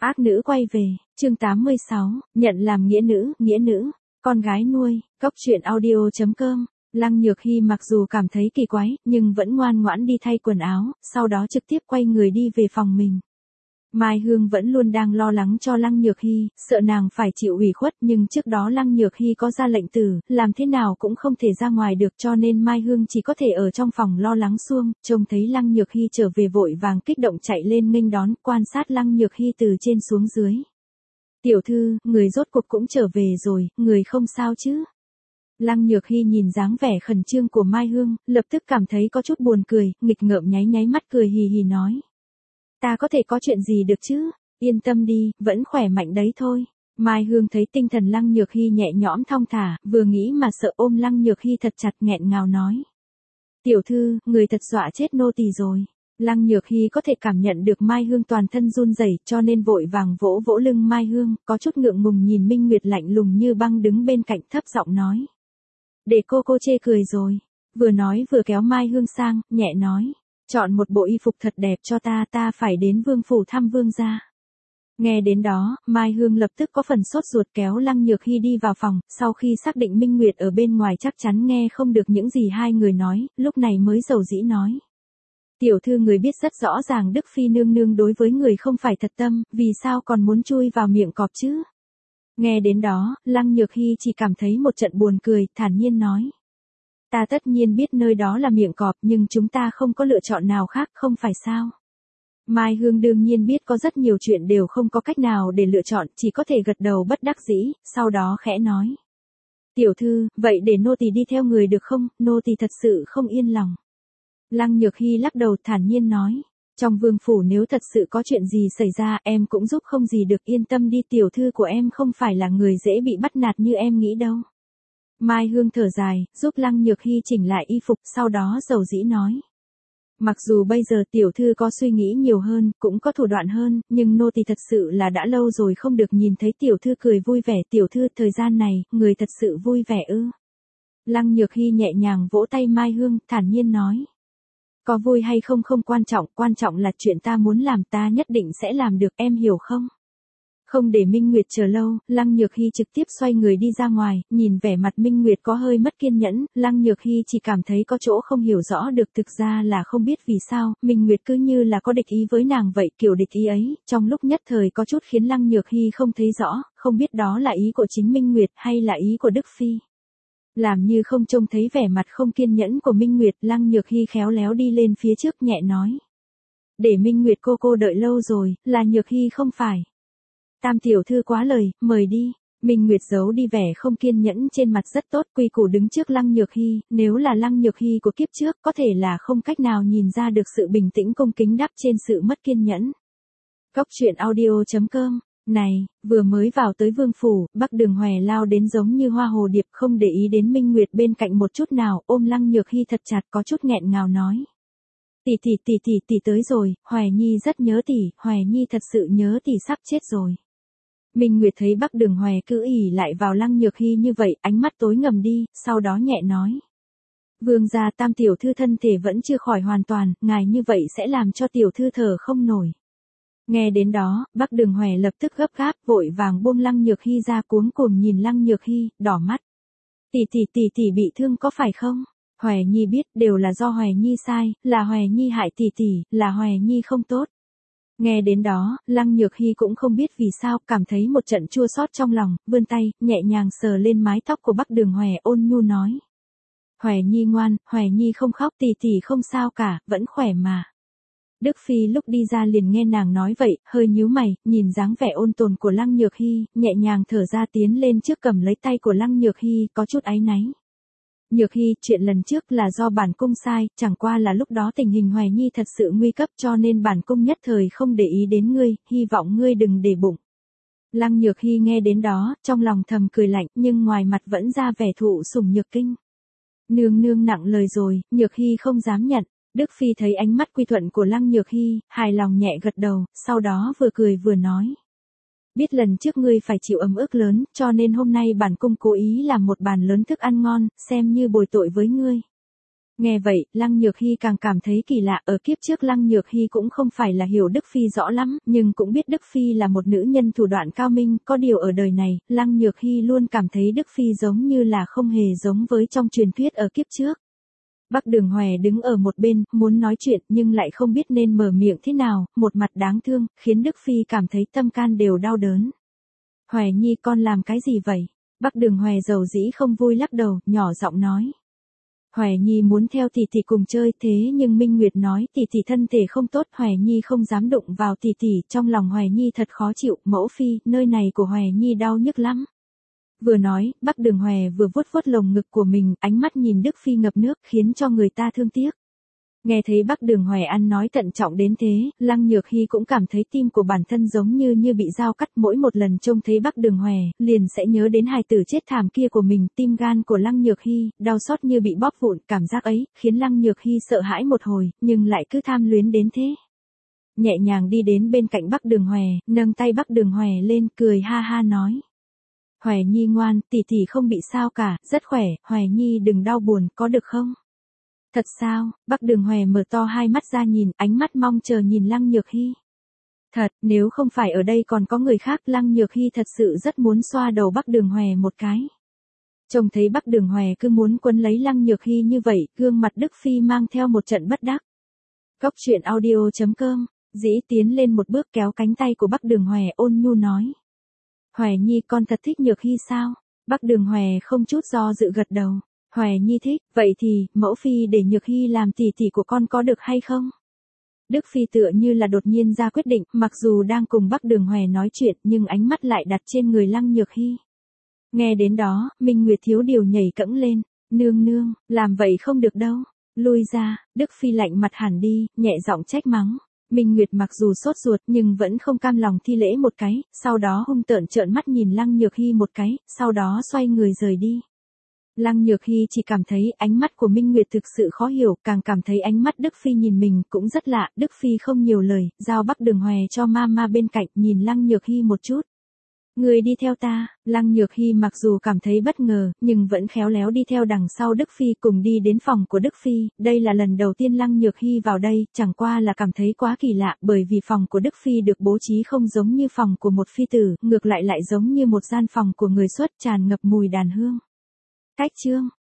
Ác nữ quay về, chương 86, nhận làm nghĩa nữ, con gái nuôi, Cốc truyện audio.com. Lăng Nhược Hy mặc dù cảm thấy kỳ quái, nhưng vẫn ngoan ngoãn đi thay quần áo, sau đó trực tiếp quay người đi về phòng mình. Mai Hương vẫn luôn đang lo lắng cho Lăng Nhược Hy, sợ nàng phải chịu ủy khuất, nhưng trước đó Lăng Nhược Hy có ra lệnh tử, làm thế nào cũng không thể ra ngoài được, cho nên Mai Hương chỉ có thể ở trong phòng lo lắng suông, trông thấy Lăng Nhược Hy trở về vội vàng kích động chạy lên nghênh đón, quan sát Lăng Nhược Hy từ trên xuống dưới. "Tiểu thư, người rốt cuộc cũng trở về rồi, người không sao chứ?" Lăng Nhược Hy nhìn dáng vẻ khẩn trương của Mai Hương, lập tức cảm thấy có chút buồn cười, nghịch ngợm nháy mắt cười hì hì nói: "Ta có thể có chuyện gì được chứ, yên tâm đi, vẫn khỏe mạnh đấy thôi." Mai Hương thấy tinh thần Lăng Nhược Hy nhẹ nhõm thong thả, vừa nghĩ mà sợ ôm Lăng Nhược Hy thật chặt, nghẹn ngào nói: "Tiểu thư, người thật dọa chết nô tỳ rồi." Lăng Nhược Hy có thể cảm nhận được Mai Hương toàn thân run rẩy, cho nên vội vàng vỗ vỗ lưng Mai Hương, có chút ngượng ngùng nhìn Minh Nguyệt lạnh lùng như băng đứng bên cạnh, thấp giọng nói: "Để cô chê cười rồi." Vừa nói vừa kéo Mai Hương sang, nhẹ nói: "Chọn một bộ y phục thật đẹp cho ta phải đến vương phủ thăm vương gia." Nghe đến đó, Mai Hương lập tức có phần sốt ruột, kéo Lăng Nhược Hy đi vào phòng, sau khi xác định Minh Nguyệt ở bên ngoài chắc chắn nghe không được những gì hai người nói, lúc này mới dầu dĩ nói: "Tiểu thư, người biết rất rõ ràng Đức Phi nương nương đối với người không phải thật tâm, vì sao còn muốn chui vào miệng cọp chứ?" Nghe đến đó, Lăng Nhược Hy chỉ cảm thấy một trận buồn cười, thản nhiên nói: "Ta tất nhiên biết nơi đó là miệng cọp, nhưng chúng ta không có lựa chọn nào khác, không phải sao?" Mai Hương đương nhiên biết có rất nhiều chuyện đều không có cách nào để lựa chọn, chỉ có thể gật đầu bất đắc dĩ, sau đó khẽ nói: "Tiểu thư, vậy để nô tỳ đi theo người được không, nô tỳ thật sự không yên lòng." Lăng Nhược Hy lắc đầu, thản nhiên nói: "Trong vương phủ nếu thật sự có chuyện gì xảy ra, em cũng giúp không gì được, yên tâm đi, tiểu thư của em không phải là người dễ bị bắt nạt như em nghĩ đâu." Mai Hương thở dài, giúp Lăng Nhược Hy chỉnh lại y phục, sau đó dầu dĩ nói: "Mặc dù bây giờ tiểu thư có suy nghĩ nhiều hơn, cũng có thủ đoạn hơn, nhưng nô tỳ thật sự là đã lâu rồi không được nhìn thấy tiểu thư cười vui vẻ. Tiểu thư, thời gian này, người thật sự vui vẻ ư?" Lăng Nhược Hy nhẹ nhàng vỗ tay Mai Hương, thản nhiên nói: "Có vui hay không không quan trọng là chuyện ta muốn làm, ta nhất định sẽ làm được, em hiểu không?" Không để Minh Nguyệt chờ lâu, Lăng Nhược Hy trực tiếp xoay người đi ra ngoài, nhìn vẻ mặt Minh Nguyệt có hơi mất kiên nhẫn, Lăng Nhược Hy chỉ cảm thấy có chỗ không hiểu rõ được, thực ra là không biết vì sao, Minh Nguyệt cứ như là có địch ý với nàng vậy, kiểu địch ý ấy, trong lúc nhất thời có chút khiến Lăng Nhược Hy không thấy rõ, không biết đó là ý của chính Minh Nguyệt hay là ý của Đức Phi. Làm như không trông thấy vẻ mặt không kiên nhẫn của Minh Nguyệt, Lăng Nhược Hy khéo léo đi lên phía trước, nhẹ nói: "Để Minh Nguyệt cô đợi lâu rồi, là Nhược Hy không phải. Tam tiểu thư quá lời, mời đi." Minh Nguyệt giấu đi vẻ không kiên nhẫn trên mặt rất tốt, quy củ đứng trước Lăng Nhược Hy, nếu là Lăng Nhược Hy của kiếp trước, có thể là không cách nào nhìn ra được sự bình tĩnh cung kính đắp trên sự mất kiên nhẫn. Cốc truyện audio.com. Này, vừa mới vào tới vương phủ, Bắc Đường Hòe lao đến giống như hoa hồ điệp, không để ý đến Minh Nguyệt bên cạnh một chút nào, ôm Lăng Nhược Hy thật chặt, có chút nghẹn ngào nói: Tỷ tới rồi, Hòe Nhi rất nhớ tỷ, Hòe Nhi thật sự nhớ tỷ sắp chết rồi." Minh Nguyệt thấy Bắc Đường Hòe cứ ỉ lại vào Lăng Nhược Hy như vậy, ánh mắt tối ngầm đi, sau đó nhẹ nói: "Vương gia, Tam tiểu thư thân thể vẫn chưa khỏi hoàn toàn, ngài như vậy sẽ làm cho tiểu thư thở không nổi." Nghe đến đó, Bắc Đường Hòe lập tức gấp gáp, vội vàng buông Lăng Nhược Hy ra, cuống cuồng nhìn Lăng Nhược Hy, đỏ mắt: Tỷ bị thương có phải không? Hòe Nhi biết, đều là do Hòe Nhi sai, là Hòe Nhi hại tỷ, là Hòe Nhi không tốt." Nghe đến đó, Lăng Nhược Hy cũng không biết vì sao, cảm thấy một trận chua xót trong lòng, vươn tay, nhẹ nhàng sờ lên mái tóc của Bắc Đường Hòe, ôn nhu nói: "Hòe Nhi ngoan, Hòe Nhi không khóc, tỷ không sao cả, vẫn khỏe mà." Đức Phi lúc đi ra liền nghe nàng nói vậy, hơi nhíu mày, nhìn dáng vẻ ôn tồn của Lăng Nhược Hy, nhẹ nhàng thở ra tiến lên trước cầm lấy tay của Lăng Nhược Hy, có chút áy náy: "Nhược Hy, chuyện lần trước là do bản cung sai, chẳng qua là lúc đó tình hình Hòe Nhi thật sự nguy cấp, cho nên bản cung nhất thời không để ý đến ngươi, hy vọng ngươi đừng để bụng." Lăng Nhược Hy nghe đến đó, trong lòng thầm cười lạnh, nhưng ngoài mặt vẫn ra vẻ thụ sủng nhược kinh. "Nương nương nặng lời rồi, Nhược Hy không dám nhận." Đức Phi thấy ánh mắt quy thuận của Lăng Nhược Hy, hài lòng nhẹ gật đầu, sau đó vừa cười vừa nói: "Biết lần trước ngươi phải chịu ấm ức lớn, cho nên hôm nay bản cung cố ý làm một bàn lớn thức ăn ngon, xem như bồi tội với ngươi." Nghe vậy, Lăng Nhược Hy càng cảm thấy kỳ lạ, ở kiếp trước Lăng Nhược Hy cũng không phải là hiểu Đức Phi rõ lắm, nhưng cũng biết Đức Phi là một nữ nhân thủ đoạn cao minh, có điều ở đời này, Lăng Nhược Hy luôn cảm thấy Đức Phi giống như là không hề giống với trong truyền thuyết ở kiếp trước. Bắc Đường Hòe đứng ở một bên, muốn nói chuyện nhưng lại không biết nên mở miệng thế nào, một mặt đáng thương, khiến Đức Phi cảm thấy tâm can đều đau đớn. Hòe Nhi con làm cái gì vậy? Bắc Đường Hòe dầu dĩ không vui lắc đầu, nhỏ giọng nói. Hòe Nhi muốn theo tỷ tỷ cùng chơi, thế nhưng Minh Nguyệt nói tỷ tỷ thân thể không tốt, Hòe Nhi không dám đụng vào tỷ tỷ, trong lòng Hòe Nhi thật khó chịu, mẫu phi, nơi này của Hòe Nhi đau nhức lắm. Vừa nói, Bắc Đường Hòe vừa vuốt vuốt lồng ngực của mình, ánh mắt nhìn Đức Phi ngập nước, khiến cho người ta thương tiếc. Nghe thấy Bắc Đường Hòe ăn nói thận trọng đến thế, Lăng Nhược Hy cũng cảm thấy tim của bản thân giống như bị dao cắt, mỗi một lần trông thấy Bắc Đường Hòe, liền sẽ nhớ đến hài tử chết thảm kia của mình, tim gan của Lăng Nhược Hy, đau xót như bị bóp vụn, cảm giác ấy, khiến Lăng Nhược Hy sợ hãi một hồi, nhưng lại cứ tham luyến đến thế. Nhẹ nhàng đi đến bên cạnh Bắc Đường Hòe, nâng tay Bắc Đường Hòe lên, cười ha ha nói. Hòe Nhi ngoan, tỷ tỷ không bị sao cả, rất khỏe, Hòe Nhi đừng đau buồn, có được không? Thật sao? Bắc Đường Hòe mở to hai mắt ra nhìn, ánh mắt mong chờ nhìn Lăng Nhược Hy. Thật, nếu không phải ở đây còn có người khác, Lăng Nhược Hy thật sự rất muốn xoa đầu Bắc Đường Hòe một cái. Trông thấy Bắc Đường Hòe cứ muốn quấn lấy Lăng Nhược Hy như vậy, gương mặt Đức Phi mang theo một trận bất đắc. Cốc truyện audio.com, dĩ tiến lên một bước kéo cánh tay của Bắc Đường Hòe ôn nhu nói. Hòe Nhi con thật thích Nhược Hy sao? Bắc Đường Hòe không chút do dự gật đầu. Hòe Nhi thích, vậy thì, mẫu phi để Nhược Hy làm tỷ tỷ của con có được hay không? Đức Phi tựa như là đột nhiên ra quyết định, mặc dù đang cùng Bắc Đường Hòe nói chuyện, nhưng ánh mắt lại đặt trên người Lăng Nhược Hy. Nghe đến đó, Minh Nguyệt thiếu điều nhảy cẫng lên, nương nương, làm vậy không được đâu, lui ra, Đức Phi lạnh mặt hẳn đi, nhẹ giọng trách mắng. Minh Nguyệt mặc dù sốt ruột nhưng vẫn không cam lòng thi lễ một cái, sau đó hung tợn trợn mắt nhìn Lăng Nhược Hy một cái, sau đó xoay người rời đi. Lăng Nhược Hy chỉ cảm thấy ánh mắt của Minh Nguyệt thực sự khó hiểu, càng cảm thấy ánh mắt Đức Phi nhìn mình cũng rất lạ, Đức Phi không nhiều lời, giao Bắc Đường Hòe cho Mama bên cạnh, nhìn Lăng Nhược Hy một chút. Người đi theo ta, Lăng Nhược Hy mặc dù cảm thấy bất ngờ, nhưng vẫn khéo léo đi theo đằng sau Đức Phi cùng đi đến phòng của Đức Phi, đây là lần đầu tiên Lăng Nhược Hy vào đây, chẳng qua là cảm thấy quá kỳ lạ, bởi vì phòng của Đức Phi được bố trí không giống như phòng của một phi tử, ngược lại giống như một gian phòng của người xuất, tràn ngập mùi đàn hương. Cách chương